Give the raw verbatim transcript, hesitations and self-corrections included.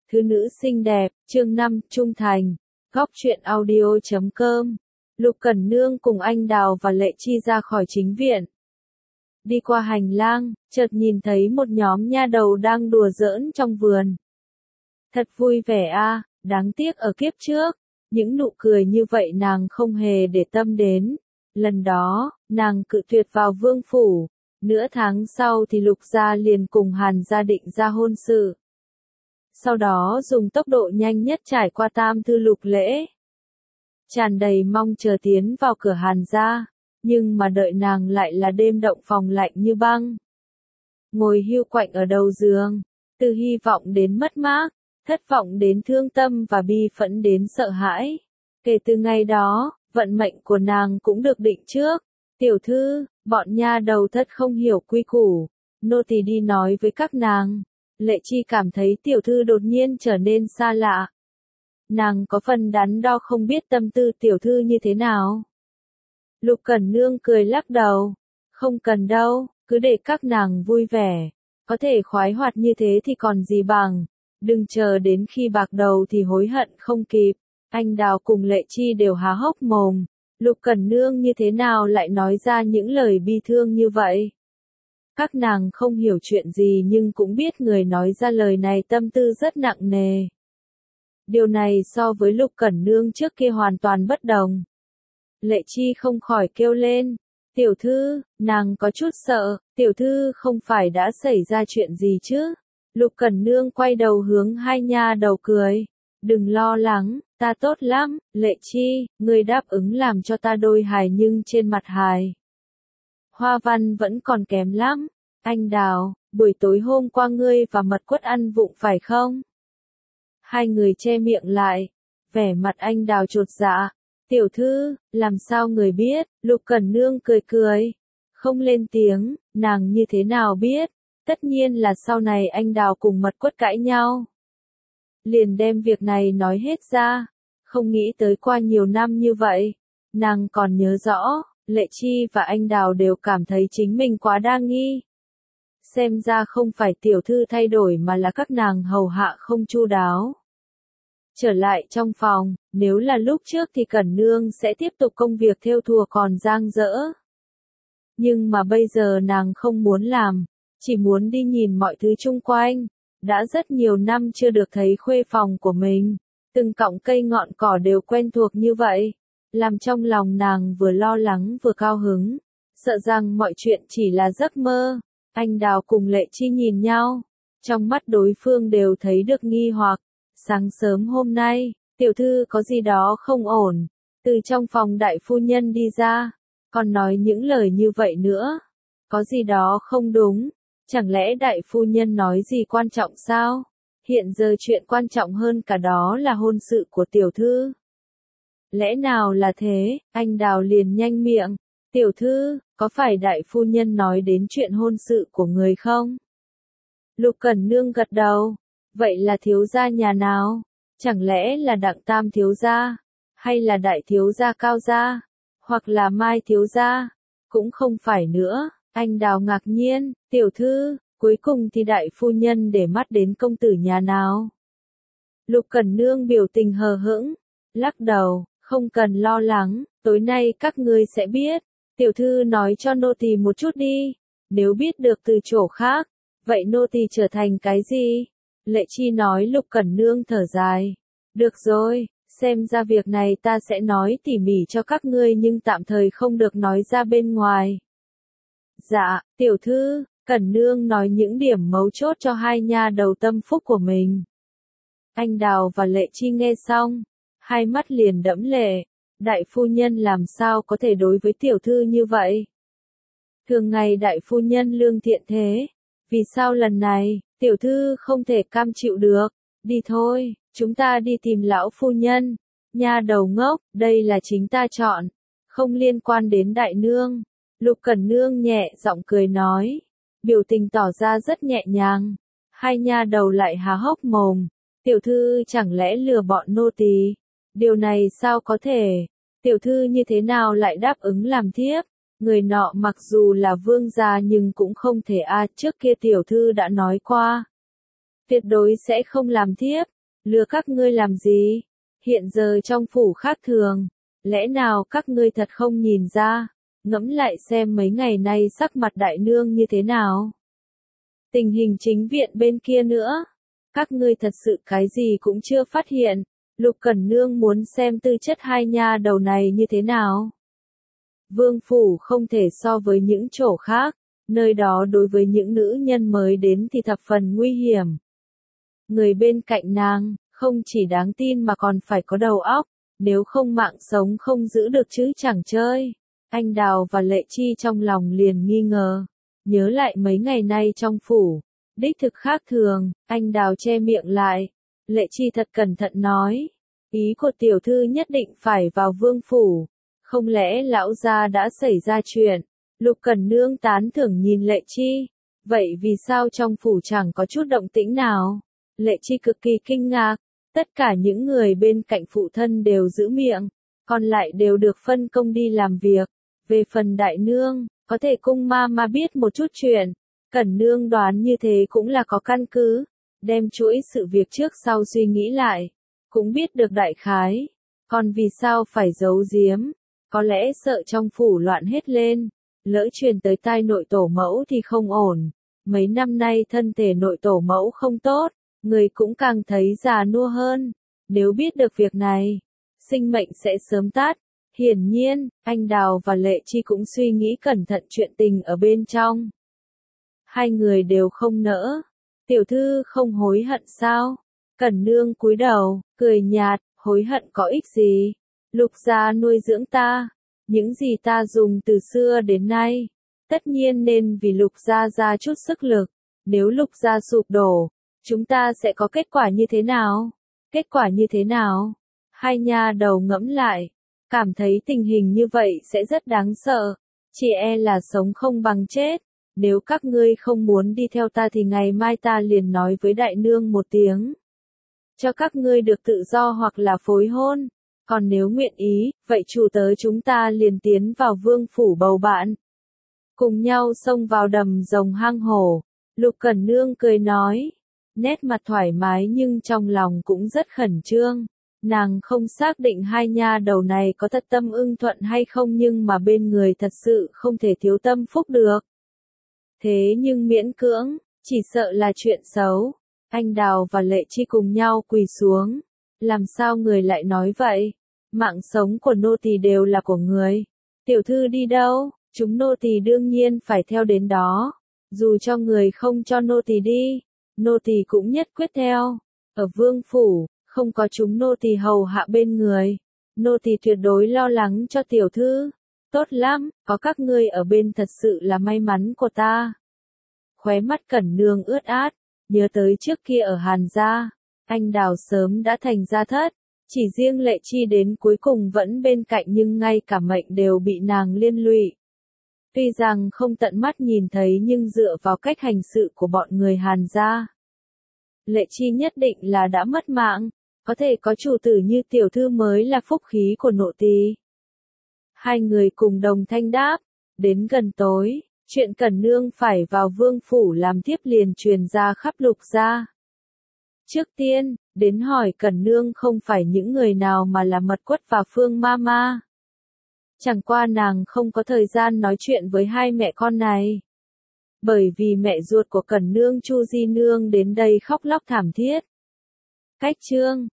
Thứ nữ xinh đẹp, chương năm, trung thành. Góc truyện audio chấm com. Lục Cẩn Nương cùng anh Đào và Lệ Chi ra khỏi chính viện. Đi qua hành lang, chợt nhìn thấy một nhóm nha đầu đang đùa giỡn trong vườn. Thật vui vẻ a, đáng tiếc ở kiếp trước, những nụ cười như vậy nàng không hề để tâm đến. Lần đó, nàng cự tuyệt vào vương phủ. Nửa tháng sau thì Lục gia liền cùng Hàn gia định ra hôn sự. Sau đó dùng tốc độ nhanh nhất trải qua tam thư lục lễ. Tràn đầy mong chờ tiến vào cửa Hàn gia, nhưng mà đợi nàng lại là đêm động phòng lạnh như băng. Ngồi hiu quạnh ở đầu giường, từ hy vọng đến mất mát, thất vọng đến thương tâm và bi phẫn đến sợ hãi. Kể từ ngày đó, vận mệnh của nàng cũng được định trước. Tiểu thư, bọn nha đầu thất không hiểu quy củ, nô tỳ đi nói với các nàng. Lệ Chi cảm thấy tiểu thư đột nhiên trở nên xa lạ. Nàng có phần đắn đo không biết tâm tư tiểu thư như thế nào. Lục Cẩn Nương cười lắc đầu. Không cần đâu, cứ để các nàng vui vẻ. Có thể khoái hoạt như thế thì còn gì bằng. Đừng chờ đến khi bạc đầu thì hối hận không kịp. Anh Đào cùng Lệ Chi đều há hốc mồm. Lục Cẩn Nương như thế nào lại nói ra những lời bi thương như vậy? Các nàng không hiểu chuyện gì nhưng cũng biết người nói ra lời này tâm tư rất nặng nề. Điều này so với Lục Cẩn Nương trước kia hoàn toàn bất đồng. Lệ Chi không khỏi kêu lên. Tiểu thư, nàng có chút sợ, tiểu thư không phải đã xảy ra chuyện gì chứ? Lục Cẩn Nương quay đầu hướng hai nha đầu cười. Đừng lo lắng, ta tốt lắm, Lệ Chi, ngươi đáp ứng làm cho ta đôi hài nhưng trên mặt hài. Hoa văn vẫn còn kém lắm. Anh Đào, buổi tối hôm qua ngươi và Mật Quất ăn vụng phải không? Hai người che miệng lại. Vẻ mặt anh Đào chột dạ. Tiểu thư, làm sao người biết? Lục Cẩn Nương cười cười. Không lên tiếng, nàng như thế nào biết? Tất nhiên là sau này anh Đào cùng Mật Quất cãi nhau. Liền đem việc này nói hết ra. Không nghĩ tới qua nhiều năm như vậy. Nàng còn nhớ rõ, Lệ Chi và anh Đào đều cảm thấy chính mình quá đa nghi. Xem ra không phải tiểu thư thay đổi mà là các nàng hầu hạ không chu đáo. Trở lại trong phòng, nếu là lúc trước thì Cẩn Nương sẽ tiếp tục công việc thêu thùa còn dang dở. Nhưng mà bây giờ nàng không muốn làm, chỉ muốn đi nhìn mọi thứ chung quanh. Đã rất nhiều năm chưa được thấy khuê phòng của mình, từng cọng cây ngọn cỏ đều quen thuộc như vậy, làm trong lòng nàng vừa lo lắng vừa cao hứng, sợ rằng mọi chuyện chỉ là giấc mơ. Anh Đào cùng Lệ Chi nhìn nhau, trong mắt đối phương đều thấy được nghi hoặc. Sáng sớm hôm nay, tiểu thư có gì đó không ổn, từ trong phòng đại phu nhân đi ra, còn nói những lời như vậy nữa. Có gì đó không đúng. Chẳng lẽ đại phu nhân nói gì quan trọng sao? Hiện giờ chuyện quan trọng hơn cả đó là hôn sự của tiểu thư. Lẽ nào là thế? Anh Đào liền nhanh miệng. Tiểu thư, có phải đại phu nhân nói đến chuyện hôn sự của người không? Lục Cẩn Nương gật đầu. Vậy là thiếu gia nhà nào? Chẳng lẽ là Đặng Tam thiếu gia? Hay là đại thiếu gia Cao gia? Hoặc là Mai thiếu gia? Cũng không phải nữa. Anh Đào ngạc nhiên, tiểu thư, cuối cùng thì đại phu nhân để mắt đến công tử nhà nào? Lục Cẩn Nương biểu tình hờ hững, lắc đầu, không cần lo lắng, tối nay các ngươi sẽ biết. Tiểu thư nói cho nô tỳ một chút đi, nếu biết được từ chỗ khác, vậy nô tỳ trở thành cái gì? Lệ Chi nói. Lục Cẩn Nương thở dài. Được rồi, xem ra việc này ta sẽ nói tỉ mỉ cho các ngươi nhưng tạm thời không được nói ra bên ngoài. Dạ, tiểu thư, Cẩn Nương nói những điểm mấu chốt cho hai nha đầu tâm phúc của mình. Anh Đào và Lệ Chi nghe xong, hai mắt liền đẫm lệ. Đại phu nhân làm sao có thể đối với tiểu thư như vậy? Thường ngày đại phu nhân lương thiện thế, vì sao lần này, tiểu thư không thể cam chịu được? Đi thôi, chúng ta đi tìm lão phu nhân. Nha đầu ngốc, đây là chính ta chọn, không liên quan đến đại nương. Lục Cẩn Nương nhẹ giọng cười nói, biểu tình tỏ ra rất nhẹ nhàng. Hai nha đầu lại há hốc mồm. Tiểu thư chẳng lẽ lừa bọn nô tỳ? Điều này sao có thể? Tiểu thư như thế nào lại đáp ứng làm thiếp? Người nọ mặc dù là vương gia nhưng cũng không thể a, trước kia tiểu thư đã nói qua. Tuyệt đối sẽ không làm thiếp. Lừa các ngươi làm gì? Hiện giờ trong phủ khác thường, lẽ nào các ngươi thật không nhìn ra? Ngẫm lại xem mấy ngày nay sắc mặt đại nương như thế nào. Tình hình chính viện bên kia nữa, các ngươi thật sự cái gì cũng chưa phát hiện. Lục Cẩn Nương muốn xem tư chất hai nha đầu này như thế nào. Vương phủ không thể so với những chỗ khác, nơi đó đối với những nữ nhân mới đến thì thập phần nguy hiểm. Người bên cạnh nàng, không chỉ đáng tin mà còn phải có đầu óc, nếu không mạng sống không giữ được chứ chẳng chơi. Anh Đào và Lệ Chi trong lòng liền nghi ngờ, nhớ lại mấy ngày nay trong phủ, đích thực khác thường, anh Đào che miệng lại. Lệ Chi thật cẩn thận nói, ý của tiểu thư nhất định phải vào vương phủ, không lẽ lão gia đã xảy ra chuyện? Lục Cẩn Nương tán thưởng nhìn Lệ Chi, vậy vì sao trong phủ chẳng có chút động tĩnh nào? Lệ Chi cực kỳ kinh ngạc, tất cả những người bên cạnh phụ thân đều giữ miệng, còn lại đều được phân công đi làm việc. Về phần đại nương, có thể cung ma ma biết một chút chuyện, Cẩn Nương đoán như thế cũng là có căn cứ, đem chuỗi sự việc trước sau suy nghĩ lại, cũng biết được đại khái, còn vì sao phải giấu giếm, có lẽ sợ trong phủ loạn hết lên, lỡ truyền tới tai nội tổ mẫu thì không ổn, mấy năm nay thân thể nội tổ mẫu không tốt, người cũng càng thấy già nua hơn, nếu biết được việc này, sinh mệnh sẽ sớm tắt. Hiển nhiên, anh Đào và Lệ Chi cũng suy nghĩ cẩn thận chuyện tình ở bên trong. Hai người đều không nỡ. Tiểu thư không hối hận sao? Cẩn Nương cúi đầu, cười nhạt, hối hận có ích gì? Lục gia nuôi dưỡng ta, những gì ta dùng từ xưa đến nay, tất nhiên nên vì Lục gia ra chút sức lực. Nếu Lục gia sụp đổ, chúng ta sẽ có kết quả như thế nào? Kết quả như thế nào? Hai nha đầu ngẫm lại, cảm thấy tình hình như vậy sẽ rất đáng sợ, chỉ e là sống không bằng chết. Nếu các ngươi không muốn đi theo ta thì ngày mai ta liền nói với đại nương một tiếng, cho các ngươi được tự do hoặc là phối hôn, còn nếu nguyện ý, vậy chủ tớ chúng ta liền tiến vào vương phủ bầu bạn. Cùng nhau xông vào đầm rồng hang hổ, Lục Cẩn Nương cười nói, nét mặt thoải mái nhưng trong lòng cũng rất khẩn trương. Nàng không xác định hai nha đầu này có thật tâm ưng thuận hay không nhưng mà bên người thật sự không thể thiếu tâm phúc được. Thế nhưng miễn cưỡng, chỉ sợ là chuyện xấu. Anh Đào và Lệ Chi cùng nhau quỳ xuống. Làm sao người lại nói vậy? Mạng sống của nô tỳ đều là của người. Tiểu thư đi đâu? Chúng nô tỳ đương nhiên phải theo đến đó. Dù cho người không cho nô tỳ đi, nô tỳ cũng nhất quyết theo. Ở vương phủ, không có chúng nô tỳ hầu hạ bên người, nô tỳ tuyệt đối lo lắng cho tiểu thư. Tốt lắm, có các ngươi ở bên thật sự là may mắn của ta. Khóe mắt Cẩn Nương ướt át, nhớ tới trước kia ở Hàn gia, anh Đào sớm đã thành gia thất, chỉ riêng Lệ Chi đến cuối cùng vẫn bên cạnh nhưng ngay cả mệnh đều bị nàng liên lụy. Tuy rằng không tận mắt nhìn thấy nhưng dựa vào cách hành sự của bọn người Hàn gia, Lệ Chi nhất định là đã mất mạng, có thể có chủ tử như tiểu thư mới là phúc khí của nô tỳ. Hai người cùng đồng thanh đáp, đến gần tối, chuyện Cẩn Nương phải vào vương phủ làm tiếp liền truyền ra khắp Lục gia. Trước tiên, đến hỏi Cẩn Nương không phải những người nào mà là Mật Quất và Phương Mama. Chẳng qua nàng không có thời gian nói chuyện với hai mẹ con này. Bởi vì mẹ ruột của Cẩn Nương Chu Di Nương đến đây khóc lóc thảm thiết. Cách chương